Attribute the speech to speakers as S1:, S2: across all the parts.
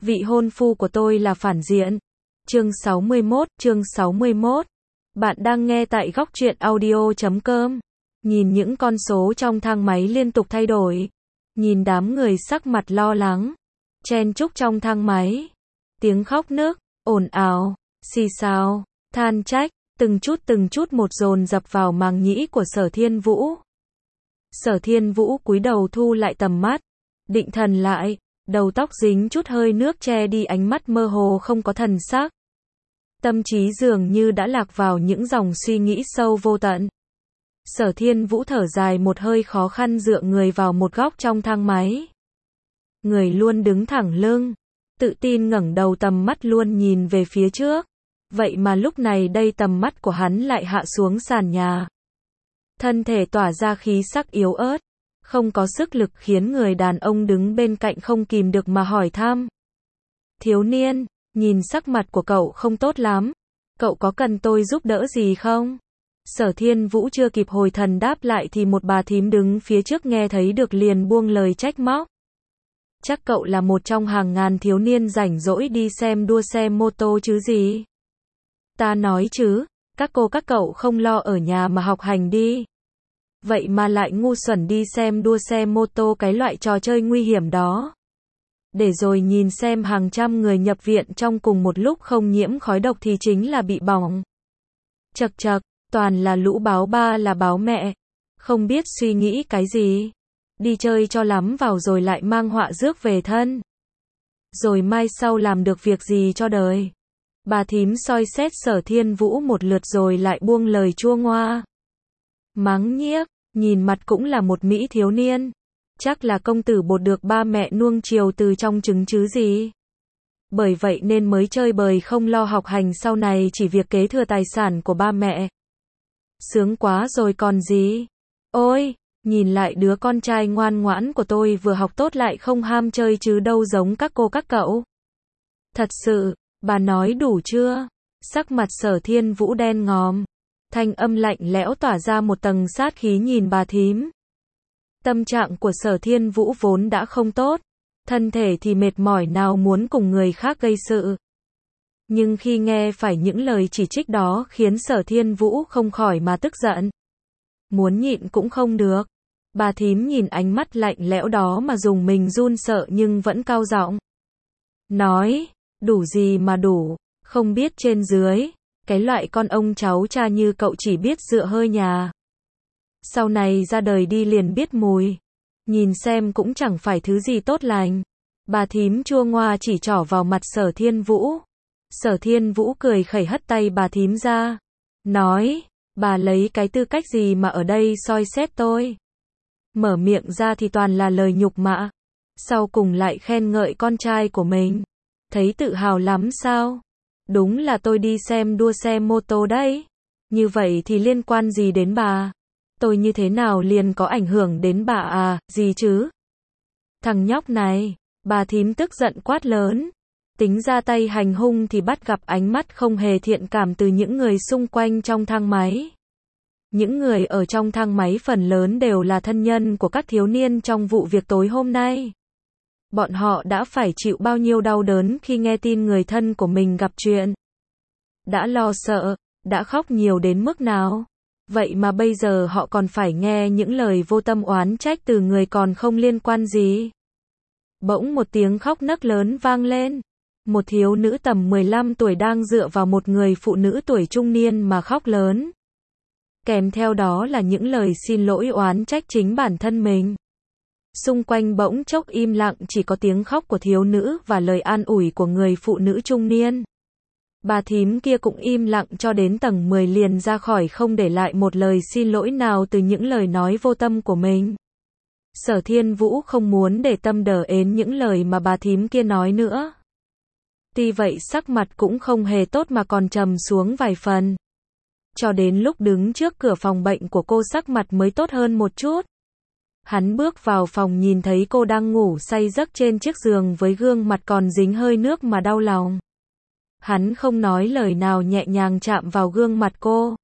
S1: Vị hôn phu của tôi là phản diện. Chương 61. Bạn đang nghe tại góc truyện audio.com. Nhìn những con số trong thang máy liên tục thay đổi. Nhìn đám người sắc mặt lo lắng. Chen chúc trong thang máy. Tiếng khóc nức, ồn ào, xì xào, than trách, từng chút một dồn dập vào màng nhĩ của Sở Thiên Vũ. Sở Thiên Vũ cúi đầu thu lại tầm mắt. Định thần lại. Đầu tóc dính chút hơi nước che đi ánh mắt mơ hồ không có thần sắc. Tâm trí dường như đã lạc vào những dòng suy nghĩ sâu vô tận. Sở Thiên Vũ thở dài một hơi khó khăn dựa người vào một góc trong thang máy. Người luôn đứng thẳng lưng, tự tin ngẩng đầu tầm mắt luôn nhìn về phía trước. Vậy mà lúc này đây tầm mắt của hắn lại hạ xuống sàn nhà. Thân thể tỏa ra khí sắc yếu ớt. Không có sức lực khiến người đàn ông đứng bên cạnh không kìm được mà hỏi thăm. Thiếu niên, nhìn sắc mặt của cậu không tốt lắm. Cậu có cần tôi giúp đỡ gì không? Sở Thiên Vũ chưa kịp hồi thần đáp lại thì một bà thím đứng phía trước nghe thấy được liền buông lời trách móc. Chắc cậu là một trong hàng ngàn thiếu niên rảnh rỗi đi xem đua xe mô tô chứ gì? Ta nói chứ, các cô các cậu không lo ở nhà mà học hành đi. Vậy mà lại ngu xuẩn đi xem đua xe mô tô, cái loại trò chơi nguy hiểm đó. Để rồi nhìn xem hàng trăm người nhập viện trong cùng một lúc không nhiễm khói độc thì chính là bị bỏng. Chật chật, toàn là lũ báo ba là báo mẹ. Không biết suy nghĩ cái gì. Đi chơi cho lắm vào rồi lại mang họa rước về thân. Rồi mai sau làm được việc gì cho đời. Bà thím soi xét Sở Thiên Vũ một lượt rồi lại buông lời chua ngoa. Mắng nhiếc. Nhìn mặt cũng là một mỹ thiếu niên. Chắc là công tử bột được ba mẹ nuông chiều từ trong trứng chứ gì. Bởi vậy nên mới chơi bời không lo học hành, sau này chỉ việc kế thừa tài sản của ba mẹ. Sướng quá rồi còn gì. Ôi, nhìn lại đứa con trai ngoan ngoãn của tôi vừa học tốt lại không ham chơi chứ đâu giống các cô các cậu. Thật sự, bà nói đủ chưa? Sắc mặt Sở Thiên Vũ đen ngòm. Thanh âm lạnh lẽo tỏa ra một tầng sát khí nhìn bà thím. Tâm trạng của Sở Thiên Vũ vốn đã không tốt. Thân thể thì mệt mỏi nào muốn cùng người khác gây sự. Nhưng khi nghe phải những lời chỉ trích đó khiến Sở Thiên Vũ không khỏi mà tức giận. Muốn nhịn cũng không được. Bà thím nhìn ánh mắt lạnh lẽo đó mà dùng mình run sợ nhưng vẫn cao giọng. Nói, đủ gì mà đủ, không biết trên dưới. Cái loại con ông cháu cha như cậu chỉ biết dựa hơi nhà. Sau này ra đời đi liền biết mùi. Nhìn xem cũng chẳng phải thứ gì tốt lành. Bà thím chua ngoa chỉ trỏ vào mặt Sở Thiên Vũ. Sở Thiên Vũ cười khẩy hất tay bà thím ra. Nói, bà lấy cái tư cách gì mà ở đây soi xét tôi. Mở miệng ra thì toàn là lời nhục mạ. Sau cùng lại khen ngợi con trai của mình. Thấy tự hào lắm sao? Đúng là tôi đi xem đua xe mô tô đấy. Như vậy thì liên quan gì đến bà? Tôi như thế nào liền có ảnh hưởng đến bà à, gì chứ? Thằng nhóc này, bà thím tức giận quát lớn. Tính ra tay hành hung thì bắt gặp ánh mắt không hề thiện cảm từ những người xung quanh trong thang máy. Những người ở trong thang máy phần lớn đều là thân nhân của các thiếu niên trong vụ việc tối hôm nay. Bọn họ đã phải chịu bao nhiêu đau đớn khi nghe tin người thân của mình gặp chuyện. Đã lo sợ, đã khóc nhiều đến mức nào. Vậy mà bây giờ họ còn phải nghe những lời vô tâm oán trách từ người còn không liên quan gì. Bỗng một tiếng khóc nấc lớn vang lên. Một thiếu nữ tầm 15 tuổi đang dựa vào một người phụ nữ tuổi trung niên mà khóc lớn. Kèm theo đó là những lời xin lỗi oán trách chính bản thân mình. Xung quanh bỗng chốc im lặng, chỉ có tiếng khóc của thiếu nữ và lời an ủi của người phụ nữ trung niên. Bà thím kia cũng im lặng cho đến tầng 10 liền ra khỏi không để lại một lời xin lỗi nào từ những lời nói vô tâm của mình. Sở Thiên Vũ không muốn để tâm đờ ến những lời mà bà thím kia nói nữa. Tuy vậy sắc mặt cũng không hề tốt mà còn trầm xuống vài phần. Cho đến lúc đứng trước cửa phòng bệnh của cô sắc mặt mới tốt hơn một chút. Hắn bước vào phòng nhìn thấy cô đang ngủ say giấc trên chiếc giường với gương mặt còn dính hơi nước mà đau lòng. Hắn không nói lời nào nhẹ nhàng chạm vào gương mặt cô.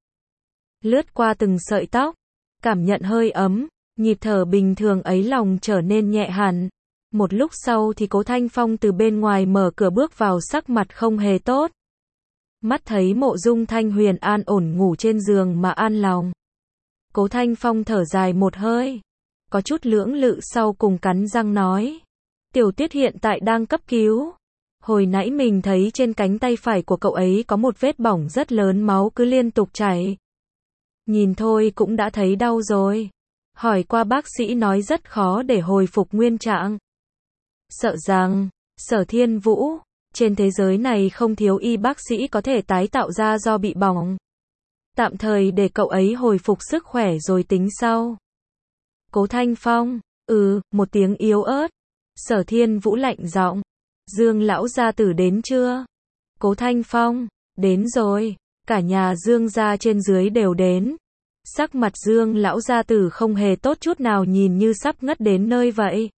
S1: Lướt qua từng sợi tóc, cảm nhận hơi ấm, nhịp thở bình thường ấy lòng trở nên nhẹ hẳn. Một lúc sau thì Cố Thanh Phong từ bên ngoài mở cửa bước vào, sắc mặt không hề tốt. Mắt thấy Mộ Dung Thanh Huyền an ổn ngủ trên giường mà an lòng. Cố Thanh Phong thở dài một hơi, có chút lưỡng lự sau cùng cắn răng nói. Tiểu Tuyết hiện tại đang cấp cứu. Hồi nãy mình thấy trên cánh tay phải của cậu ấy có một vết bỏng rất lớn, máu cứ liên tục chảy. Nhìn thôi cũng đã thấy đau rồi. Hỏi qua bác sĩ nói rất khó để hồi phục nguyên trạng. Sợ rằng, Sở Thiên Vũ, trên thế giới này không thiếu y bác sĩ có thể tái tạo ra do bị bỏng. Tạm thời để cậu ấy hồi phục sức khỏe rồi tính sau. Cố Thanh Phong, một tiếng yếu ớt. Sở Thiên Vũ lạnh giọng. Dương lão gia tử đến chưa? Cố Thanh Phong, đến rồi. Cả nhà Dương gia trên dưới đều đến. Sắc mặt Dương lão gia tử không hề tốt chút nào, nhìn như sắp ngất đến nơi vậy.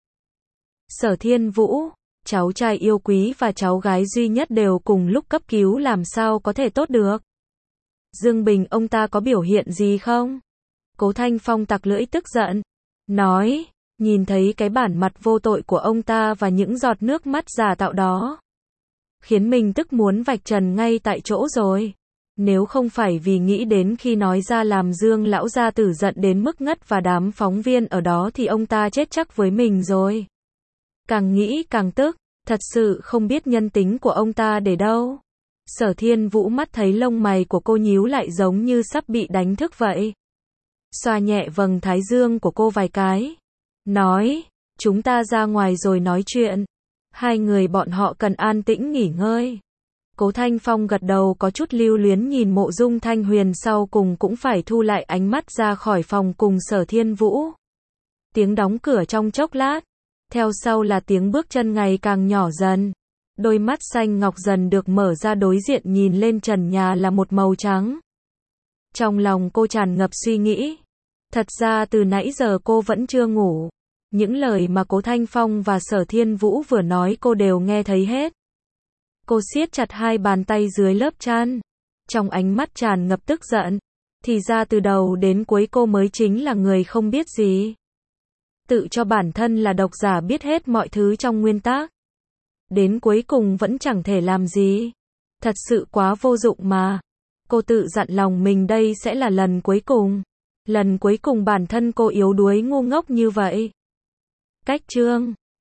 S1: Sở Thiên Vũ, cháu trai yêu quý và cháu gái duy nhất đều cùng lúc cấp cứu, làm sao có thể tốt được? Dương Bình ông ta có biểu hiện gì không? Cố Thanh Phong tặc lưỡi tức giận, nói, nhìn thấy cái bản mặt vô tội của ông ta và những giọt nước mắt giả tạo đó, khiến mình tức muốn vạch trần ngay tại chỗ rồi. Nếu không phải vì nghĩ đến khi nói ra làm Dương lão gia tử giận đến mức ngất và đám phóng viên ở đó thì ông ta chết chắc với mình rồi. Càng nghĩ càng tức, thật sự không biết nhân tính của ông ta để đâu. Sở Thiên Vũ mắt thấy lông mày của cô nhíu lại giống như sắp bị đánh thức vậy. Xoa nhẹ vầng thái dương của cô vài cái. Nói, chúng ta ra ngoài rồi nói chuyện. Hai người bọn họ cần an tĩnh nghỉ ngơi. Cố Thanh Phong gật đầu có chút lưu luyến nhìn Mộ Dung Thanh Huyền, sau cùng cũng phải thu lại ánh mắt ra khỏi phòng cùng Sở Thiên Vũ. Tiếng đóng cửa trong chốc lát. Theo sau là tiếng bước chân ngày càng nhỏ dần. Đôi mắt xanh ngọc dần được mở ra, đối diện nhìn lên trần nhà là một màu trắng. Trong lòng cô tràn ngập suy nghĩ. Thật ra từ nãy giờ cô vẫn chưa ngủ. Những lời mà Cố Thanh Phong và Sở Thiên Vũ vừa nói cô đều nghe thấy hết. Cô siết chặt hai bàn tay dưới lớp chăn. Trong ánh mắt tràn ngập tức giận. Thì ra từ đầu đến cuối cô mới chính là người không biết gì. Tự cho bản thân là độc giả biết hết mọi thứ trong nguyên tác. Đến cuối cùng vẫn chẳng thể làm gì. Thật sự quá vô dụng mà. Cô tự dặn lòng mình đây sẽ là lần cuối cùng. Lần cuối cùng bản thân cô yếu đuối ngu ngốc như vậy. Cách chương